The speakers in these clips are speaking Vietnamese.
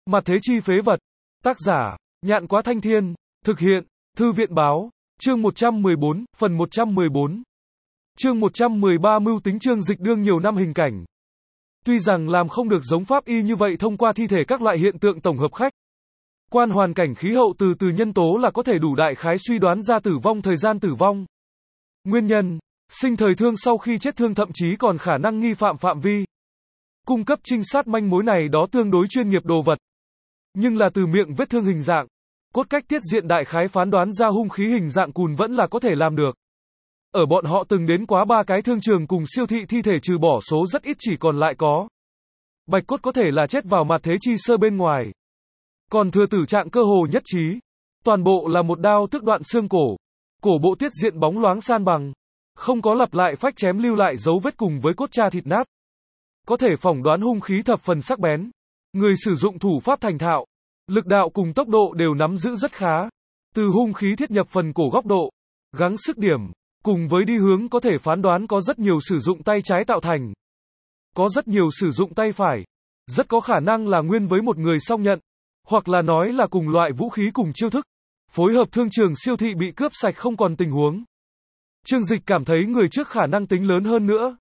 Mặt thế chi phế vật. Tác giả, Nhạn Quá Thanh Thiên. Thực hiện, Thư viện báo. Chương 114, phần 114. Chương 113 mưu tính Chương Dịch đương nhiều năm hình cảnh. Tuy rằng làm không được giống pháp y như vậy thông qua thi thể các loại hiện tượng tổng hợp khách quan hoàn cảnh khí hậu từ nhân tố là có thể đủ đại khái suy đoán ra tử vong thời gian tử vong. Nguyên nhân, sinh thời thương sau khi chết thương thậm chí còn khả năng nghi phạm phạm vi. Cung cấp trinh sát manh mối này đó tương đối chuyên nghiệp đồ vật. Nhưng là từ miệng vết thương hình dạng, cốt cách tiết diện đại khái phán đoán ra hung khí hình dạng cùn vẫn là có thể làm được. Ở bọn họ từng đến quá 3 cái thương trường cùng siêu thị thi thể trừ bỏ số rất ít chỉ còn lại có. Bạch cốt có thể là chết vào mặt thế chi sơ bên ngoài. Còn thừa tử trạng cơ hồ nhất trí. Toàn bộ là một đao tước đoạn xương cổ. Cổ bộ tiết diện bóng loáng san bằng. Không có lặp lại phách chém lưu lại dấu vết cùng với cốt cha thịt nát. Có thể phỏng đoán hung khí thập phần sắc bén. Người sử dụng thủ pháp thành thạo. Lực đạo cùng tốc độ đều nắm giữ rất khá. Từ hung khí thiết nhập phần cổ góc độ. Gắng sức điểm. Cùng với đi hướng có thể phán đoán có rất nhiều sử dụng tay trái tạo thành. Có rất nhiều sử dụng tay phải. Rất có khả năng là nguyên với một người song nhận. Hoặc là nói là cùng loại vũ khí cùng chiêu thức. Phối hợp thương trường siêu thị bị cướp sạch không còn tình huống. Chương Dịch cảm thấy người trước khả năng tính lớn hơn nữa.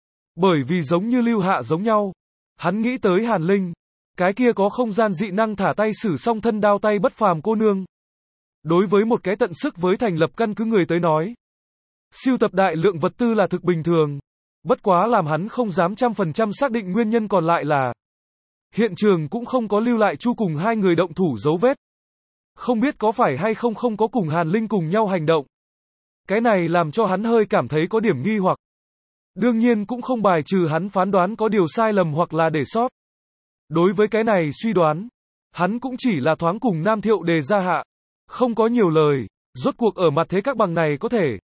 Bởi vì giống như Lưu Hạ giống nhau. Hắn nghĩ tới Hàn Linh. Cái kia có không gian dị năng thả tay sử song thân đao tay bất phàm cô nương. Đối với một cái tận sức với thành lập căn cứ người tới nói. Siêu tập đại lượng vật tư là thực bình thường. Bất quá làm hắn không dám 100% xác định nguyên nhân còn lại là. Hiện trường cũng không có lưu lại Chu cùng hai người động thủ dấu vết. Không biết có phải hay không có cùng Hàn Linh cùng nhau hành động. Cái này làm cho hắn hơi cảm thấy có điểm nghi hoặc. Đương nhiên cũng không bài trừ hắn phán đoán có điều sai lầm hoặc là để sót. Đối với cái này suy đoán, hắn cũng chỉ là thoáng cùng Nam Thiệu đề ra hạ. Không có nhiều lời, rốt cuộc ở mặt thế các bằng này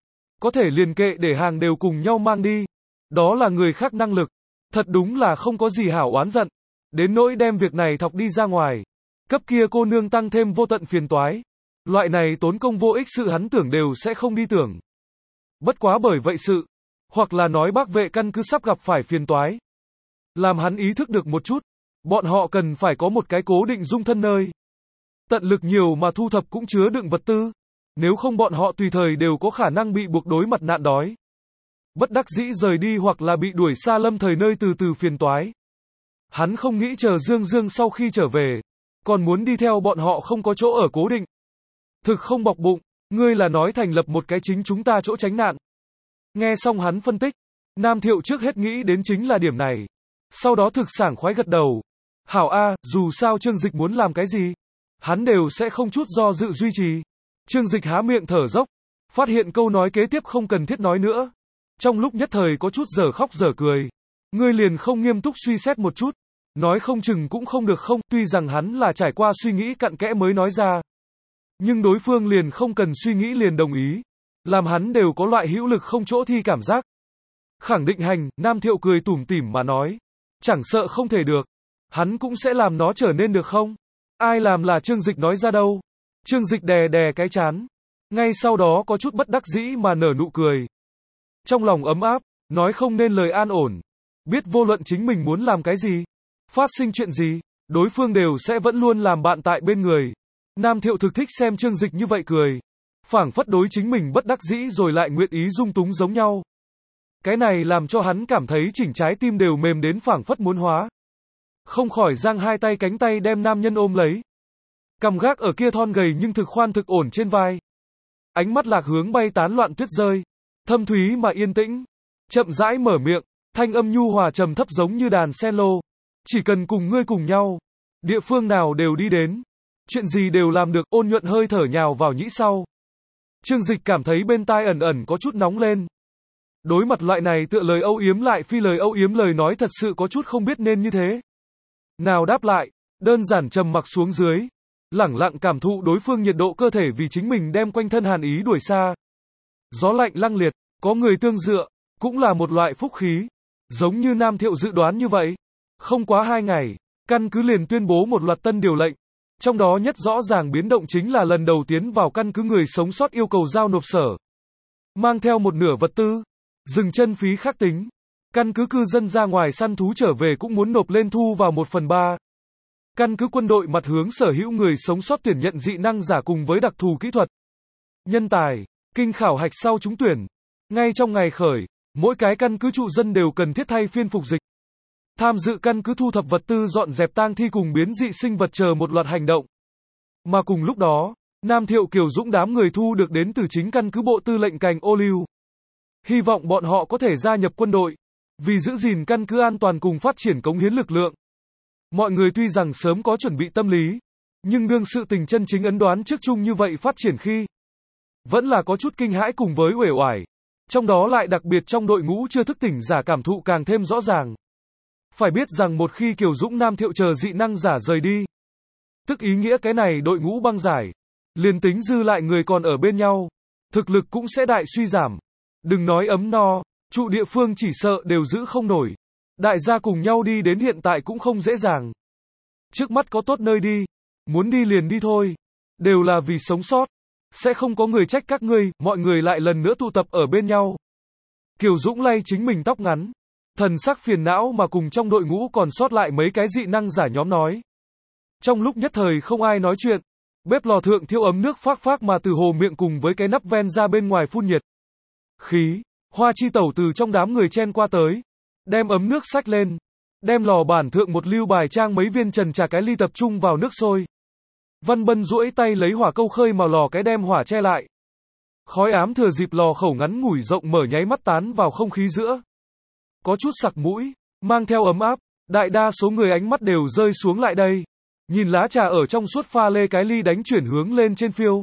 có thể liền kệ để hàng đều cùng nhau mang đi. Đó là người khác năng lực. Thật đúng là không có gì hảo oán giận. Đến nỗi đem việc này thọc đi ra ngoài. Cấp kia cô nương tăng thêm vô tận phiền toái. Loại này tốn công vô ích sự hắn tưởng đều sẽ không đi tưởng. Bất quá bởi vậy sự. Hoặc là nói bác vệ căn cứ sắp gặp phải phiền toái. Làm hắn ý thức được một chút. Bọn họ cần phải có một cái cố định dung thân nơi. Tận lực nhiều mà thu thập cũng chứa đựng vật tư. Nếu không bọn họ tùy thời đều có khả năng bị buộc đối mặt nạn đói. Bất đắc dĩ rời đi hoặc là bị đuổi xa lâm thời nơi từ phiền toái. Hắn không nghĩ chờ Dương sau khi trở về. Còn muốn đi theo bọn họ không có chỗ ở cố định. Thực không bọc bụng. Ngươi là nói thành lập một cái chính chúng ta chỗ tránh nạn. Nghe xong hắn phân tích. Nam Thiệu trước hết nghĩ đến chính là điểm này. Sau đó thực sảng khoái gật đầu. Hảo A, dù sao Chương Dịch muốn làm cái gì. Hắn đều sẽ không chút do dự duy trì. Chương Dịch há miệng thở dốc. Phát hiện câu nói kế tiếp không cần thiết nói nữa. Trong lúc nhất thời có chút dở khóc dở cười. Ngươi liền không nghiêm túc suy xét một chút. Nói không chừng cũng không được không. Tuy rằng hắn là trải qua suy nghĩ cặn kẽ mới nói ra. Nhưng đối phương liền không cần suy nghĩ liền đồng ý. Làm hắn đều có loại hữu lực không chỗ thi cảm giác. Khẳng định hành, Nam Thiệu cười tủm tỉm mà nói. Chẳng sợ không thể được. Hắn cũng sẽ làm nó trở nên được không? Ai làm là Chương Dịch nói ra đâu? Chương Dịch đè đè cái chán. Ngay sau đó có chút bất đắc dĩ mà nở nụ cười. Trong lòng ấm áp, nói không nên lời an ổn. Biết vô luận chính mình muốn làm cái gì, phát sinh chuyện gì, đối phương đều sẽ vẫn luôn làm bạn tại bên người. Nam Thiệu thực thích xem Chương Dịch như vậy cười. Phảng phất đối chính mình bất đắc dĩ rồi lại nguyện ý dung túng giống nhau. Cái này làm cho hắn cảm thấy chỉnh trái tim đều mềm đến phảng phất muốn hóa. Không khỏi giang hai tay cánh tay đem nam nhân ôm lấy. Cầm gác ở kia thon gầy nhưng thực khoan thực ổn trên vai. Ánh mắt lạc hướng bay tán loạn tuyết rơi. Thâm thúy mà yên tĩnh. Chậm rãi mở miệng. Thanh âm nhu hòa trầm thấp giống như đàn cello. Chỉ cần cùng ngươi cùng nhau. Địa phương nào đều đi đến. Chuyện gì đều làm được. Ôn nhuận hơi thở nhào vào nhĩ sau. Chương Dịch cảm thấy bên tai ẩn ẩn có chút nóng lên. Đối mặt loại này tựa lời âu yếm lại phi lời âu yếm lời nói thật sự có chút không biết nên như thế nào đáp lại. Đơn giản trầm mặc xuống dưới. Lẳng lặng cảm thụ đối phương nhiệt độ cơ thể vì chính mình đem quanh thân hàn ý đuổi xa. Gió lạnh lăng liệt, có người tương dựa, cũng là một loại phúc khí. Giống như Nam Thiệu dự đoán như vậy. Không quá 2 ngày, căn cứ liền tuyên bố một loạt tân điều lệnh. Trong đó nhất rõ ràng biến động chính là lần đầu tiến vào căn cứ người sống sót yêu cầu giao nộp sở. Mang theo một nửa vật tư. Dừng chân phí khắc tính. Căn cứ cư dân ra ngoài săn thú trở về cũng muốn nộp lên thu vào 1/3. Căn cứ quân đội mặt hướng sở hữu người sống sót tuyển nhận dị năng giả cùng với đặc thù kỹ thuật, nhân tài, kinh khảo hạch sau trúng tuyển. Ngay trong ngày khởi, mỗi cái căn cứ trụ dân đều cần thiết thay phiên phục dịch. Tham dự căn cứ thu thập vật tư dọn dẹp tang thi cùng biến dị sinh vật chờ một loạt hành động. Mà cùng lúc đó, Nam Thiệu Kiều Dũng đám người thu được đến từ chính căn cứ bộ tư lệnh cành ô liu. Hy vọng bọn họ có thể gia nhập quân đội, vì giữ gìn căn cứ an toàn cùng phát triển cống hiến lực lượng. Mọi người tuy rằng sớm có chuẩn bị tâm lý, nhưng đương sự tình chân chính ấn đoán trước chung như vậy phát triển khi, vẫn là có chút kinh hãi cùng với uể oải. Trong đó lại đặc biệt trong đội ngũ chưa thức tỉnh giả cảm thụ càng thêm rõ ràng. Phải biết rằng một khi Kiều Dũng Nam Thiệu chờ dị năng giả rời đi, tức ý nghĩa cái này đội ngũ băng giải, liền tính dư lại người còn ở bên nhau, thực lực cũng sẽ đại suy giảm. Đừng nói ấm no, trụ địa phương chỉ sợ đều giữ không nổi. Đại gia cùng nhau đi đến hiện tại cũng không dễ dàng. Trước mắt có tốt nơi đi, muốn đi liền đi thôi. Đều là vì sống sót. Sẽ không có người trách các ngươi, mọi người lại lần nữa tụ tập ở bên nhau. Kiều Dũng lay chính mình tóc ngắn, thần sắc phiền não mà cùng trong đội ngũ còn sót lại mấy cái dị năng giả nhóm nói. Trong lúc nhất thời không ai nói chuyện, bếp lò thượng thiêu ấm nước phác phác mà từ hồ miệng cùng với cái nắp ven ra bên ngoài phun nhiệt. Khí, Hoa Chi Tẩu từ trong đám người chen qua tới, đem ấm nước xách lên, đem lò bản thượng một lưu bài trang mấy viên trần trà cái ly tập trung vào nước sôi. Văn Bân duỗi tay lấy hỏa câu khơi màu lò cái đem hỏa che lại. Khói ám thừa dịp lò khẩu ngắn ngủi rộng mở nháy mắt tán vào không khí giữa. Có chút sặc mũi, mang theo ấm áp, đại đa số người ánh mắt đều rơi xuống lại đây. Nhìn lá trà ở trong suốt pha lê cái ly đánh chuyển hướng lên trên phiêu.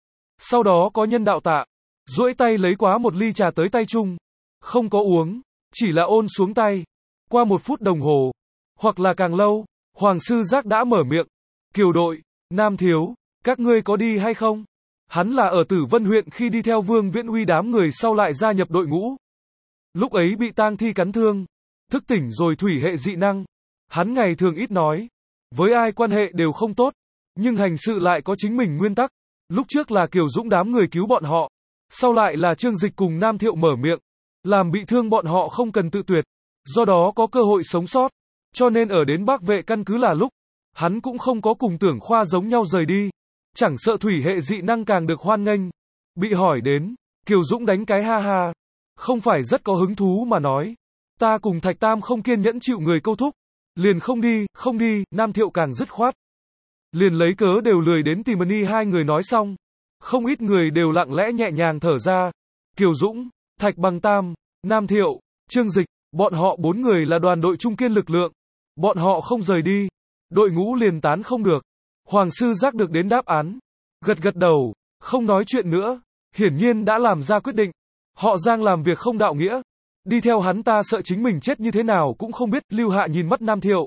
Sau đó có nhân đạo tạ, duỗi tay lấy quá một ly trà tới tay chung. Không có uống, chỉ là ôn xuống tay. Qua 1 phút đồng hồ, hoặc là càng lâu, Hoàng Sư Giác đã mở miệng. Kiều đội, Nam Thiếu, các ngươi có đi hay không? Hắn là ở Tử Vân huyện khi đi theo Vương Viễn Uy đám người sau lại gia nhập đội ngũ. Lúc ấy bị tang thi cắn thương, thức tỉnh rồi thủy hệ dị năng. Hắn ngày thường ít nói, với ai quan hệ đều không tốt, nhưng hành sự lại có chính mình nguyên tắc. Lúc trước là Kiều Dũng đám người cứu bọn họ, sau lại là Trương Dịch cùng Nam Thiệu mở miệng, làm bị thương bọn họ không cần tự tuyệt, do đó có cơ hội sống sót. Cho nên ở đến Bắc Vệ căn cứ là lúc, hắn cũng không có cùng Tưởng Khoa giống nhau rời đi. Chẳng sợ thủy hệ dị năng càng được hoan nghênh. Bị hỏi đến, Kiều Dũng đánh cái ha ha, không phải rất có hứng thú mà nói. Ta cùng Thạch Tam không kiên nhẫn chịu người câu thúc. Liền không đi, Nam Thiệu càng dứt khoát. Liền lấy cớ đều lười đến tìm ni hai người nói xong. Không ít người đều lặng lẽ nhẹ nhàng thở ra. Kiều Dũng, Thạch Bằng Tam, Nam Thiệu, Trương Dịch, bọn họ 4 người là đoàn đội trung kiên lực lượng. Bọn họ không rời đi, đội ngũ liền tán không được. Hoàng Sư Giác được đến đáp án, gật gật đầu, không nói chuyện nữa, hiển nhiên đã làm ra quyết định. Họ Giang làm việc không đạo nghĩa, đi theo hắn ta sợ chính mình chết như thế nào cũng không biết. Lưu Hạ nhìn mắt Nam Thiệu,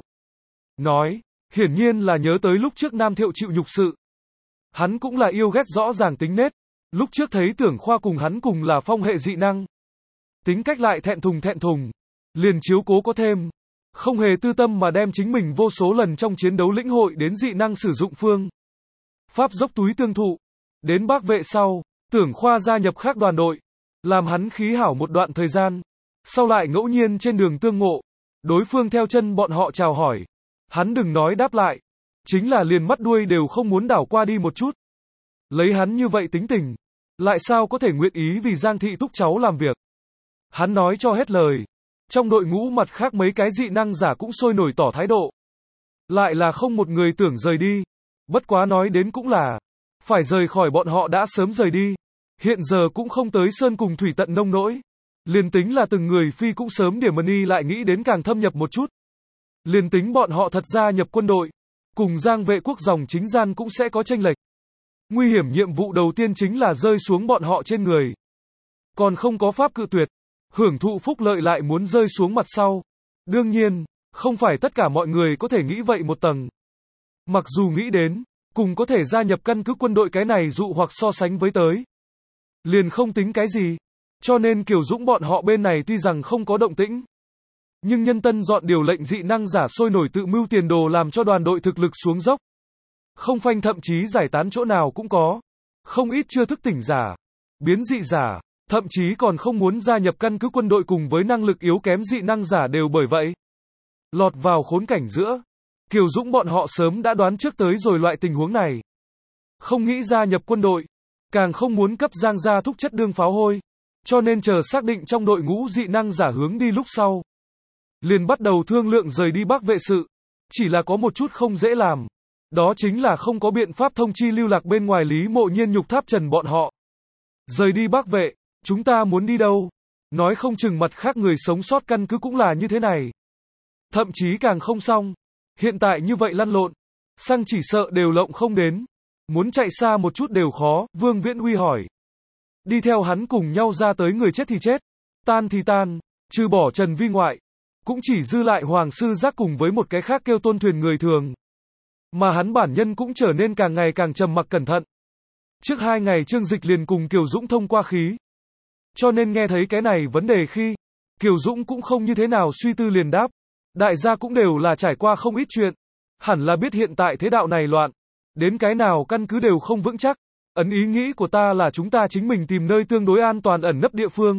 nói, hiển nhiên là nhớ tới lúc trước Nam Thiệu chịu nhục sự. Hắn cũng là yêu ghét rõ ràng tính nết, lúc trước thấy Tưởng Khoa cùng hắn cùng là phong hệ dị năng. Tính cách lại thẹn thùng, liền chiếu cố có thêm. Không hề tư tâm mà đem chính mình vô số lần trong chiến đấu lĩnh hội đến dị năng sử dụng phương pháp dốc túi tương thụ. Đến Bắc Vệ sau, Tưởng Khoa gia nhập khác đoàn đội, làm hắn khí hảo một đoạn thời gian. Sau lại ngẫu nhiên trên đường tương ngộ, đối phương theo chân bọn họ chào hỏi. Hắn đừng nói đáp lại, chính là liền mắt đuôi đều không muốn đảo qua đi một chút. Lấy hắn như vậy tính tình, lại sao có thể nguyện ý vì Giang thị thúc cháu làm việc. Hắn nói cho hết lời. Trong đội ngũ mặt khác mấy cái dị năng giả cũng sôi nổi tỏ thái độ. Lại là không một người tưởng rời đi. Bất quá nói đến cũng là, phải rời khỏi bọn họ đã sớm rời đi. Hiện giờ cũng không tới sơn cùng thủy tận nông nỗi. Liền tính là từng người phi cũng sớm điểm mani lại nghĩ đến càng thâm nhập một chút. Liền tính bọn họ thật ra nhập quân đội, cùng Giang Vệ quốc dòng chính gian cũng sẽ có chênh lệch. Nguy hiểm nhiệm vụ đầu tiên chính là rơi xuống bọn họ trên người. Còn không có pháp cự tuyệt. Hưởng thụ phúc lợi lại muốn rơi xuống mặt sau. Đương nhiên, không phải tất cả mọi người có thể nghĩ vậy một tầng. Mặc dù nghĩ đến, cùng có thể gia nhập căn cứ quân đội cái này dụ hoặc so sánh với tới. Liền không tính cái gì. Cho nên Kiều Dũng bọn họ bên này tuy rằng không có động tĩnh. Nhưng nhân tân dọn điều lệnh dị năng giả sôi nổi tự mưu tiền đồ làm cho đoàn đội thực lực xuống dốc. Không phanh thậm chí giải tán chỗ nào cũng có. Không ít chưa thức tỉnh giả, biến dị giả. Thậm chí còn không muốn gia nhập căn cứ quân đội cùng với năng lực yếu kém dị năng giả đều bởi vậy lọt vào khốn cảnh giữa. Kiều Dũng bọn họ sớm đã đoán trước tới rồi loại tình huống này. Không nghĩ gia nhập quân đội, càng không muốn cấp Giang gia thúc chất đương pháo hôi, cho nên chờ xác định trong đội ngũ dị năng giả hướng đi lúc sau. Liền bắt đầu thương lượng rời đi Bắc vệ sự, chỉ là có một chút không dễ làm. Đó chính là không có biện pháp thông chi lưu lạc bên ngoài Lý Mộ Nhiên Nhục Tháp Trần bọn họ. Rời đi Bắc vệ, chúng ta muốn đi đâu? Nói không chừng mặt khác người sống sót căn cứ cũng là như thế này. Thậm chí càng không xong. Hiện tại như vậy lăn lộn, xăng chỉ sợ đều lộng không đến. Muốn chạy xa một chút đều khó, Vương Viễn Huy hỏi. Đi theo hắn cùng nhau ra tới người chết thì chết, tan thì tan, trừ bỏ Trần Vi ngoại, cũng chỉ dư lại Hoàng Sư Giác cùng với một cái khác kêu Tôn Thuyền người thường. Mà hắn bản nhân cũng trở nên càng ngày càng trầm mặc cẩn thận. Trước 2 ngày Trương Dịch liền cùng Kiều Dũng thông qua khí. Cho nên nghe thấy cái này vấn đề khi, Kiều Dũng cũng không như thế nào suy tư liền đáp. Đại gia cũng đều là trải qua không ít chuyện. Hẳn là biết hiện tại thế đạo này loạn. Đến cái nào căn cứ đều không vững chắc. Ý nghĩ của ta là chúng ta chính mình tìm nơi tương đối an toàn ẩn nấp địa phương.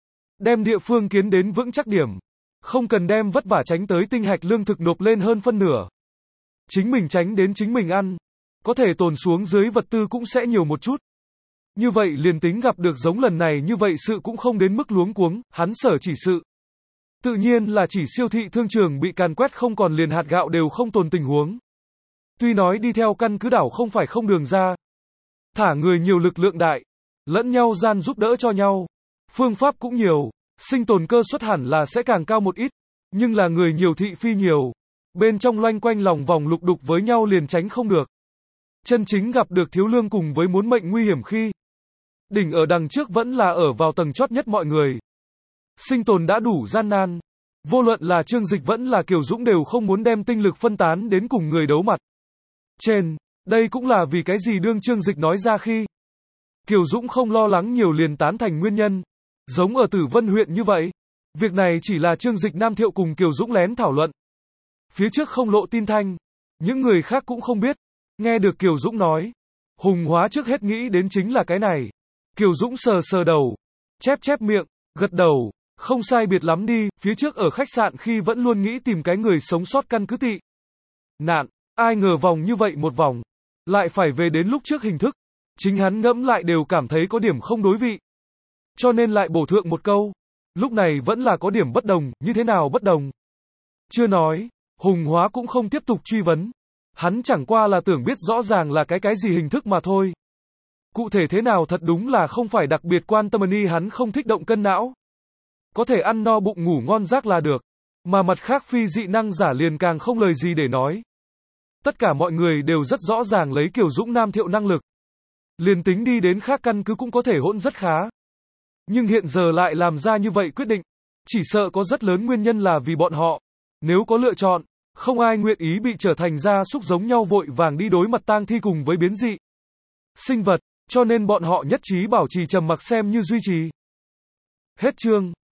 Đem địa phương kiến đến vững chắc điểm. Không cần đem vất vả tránh tới tinh hạch lương thực nộp lên hơn phân nửa. Chính mình tránh đến chính mình ăn. Có thể tồn xuống dưới vật tư cũng sẽ nhiều một chút. Như vậy liền tính gặp được giống lần này như vậy sự cũng không đến mức luống cuống, hắn sở chỉ sự. Tự nhiên là chỉ siêu thị thương trường bị càn quét không còn liền hạt gạo đều không tồn tình huống. Tuy nói đi theo căn cứ đảo không phải không đường ra. Thả người nhiều lực lượng đại. Lẫn nhau gian giúp đỡ cho nhau. Phương pháp cũng nhiều. Sinh tồn cơ suất hẳn là sẽ càng cao một ít. Nhưng là người nhiều thị phi nhiều. Bên trong loanh quanh lòng vòng lục đục với nhau liền tránh không được. Chân chính gặp được thiếu lương cùng với muốn mệnh nguy hiểm khi. Đỉnh ở đằng trước vẫn là ở vào tầng chót nhất mọi người. Sinh tồn đã đủ gian nan. Vô luận là Trương Dịch vẫn là Kiều Dũng đều không muốn đem tinh lực phân tán đến cùng người đấu mặt. Trên, đây cũng là vì cái gì đương Trương Dịch nói ra khi. Kiều Dũng không lo lắng nhiều liền tán thành nguyên nhân. Giống ở Tử Vân huyện như vậy. Việc này chỉ là Trương Dịch Nam Thiệu cùng Kiều Dũng lén thảo luận. Phía trước không lộ tin thanh. Những người khác cũng không biết. Nghe được Kiều Dũng nói. Hùng Hóa trước hết nghĩ đến chính là cái này. Kiều Dũng sờ sờ đầu. Chép miệng. Gật đầu. Không sai biệt lắm đi. Phía trước ở khách sạn khi vẫn luôn nghĩ tìm cái người sống sót căn cứ tị nạn. Ai ngờ vòng như vậy một vòng. Lại phải về đến lúc trước hình thức. Chính hắn ngẫm lại đều cảm thấy có điểm không đối vị. Cho nên lại bổ thượng một câu. Lúc này vẫn là có điểm bất đồng. Như thế nào bất đồng? Chưa nói. Hùng Hóa cũng không tiếp tục truy vấn. Hắn chẳng qua là tưởng biết rõ ràng là cái gì hình thức mà thôi. Cụ thể thế nào thật đúng là không phải đặc biệt quan tâm hắn không thích động cân não. Có thể ăn no bụng ngủ ngon giấc là được. Mà mặt khác phi dị năng giả liền càng không lời gì để nói. Tất cả mọi người đều rất rõ ràng lấy Kiều Dũng Nam Thiệu năng lực. Liền tính đi đến khác căn cứ cũng có thể hỗn rất khá. Nhưng hiện giờ lại làm ra như vậy quyết định. Chỉ sợ có rất lớn nguyên nhân là vì bọn họ. Nếu có lựa chọn, không ai nguyện ý bị trở thành gia súc giống nhau vội vàng đi đối mặt tang thi cùng với biến dị sinh vật, cho nên bọn họ nhất trí bảo trì trầm mặc xem như duy trì. Hết chương.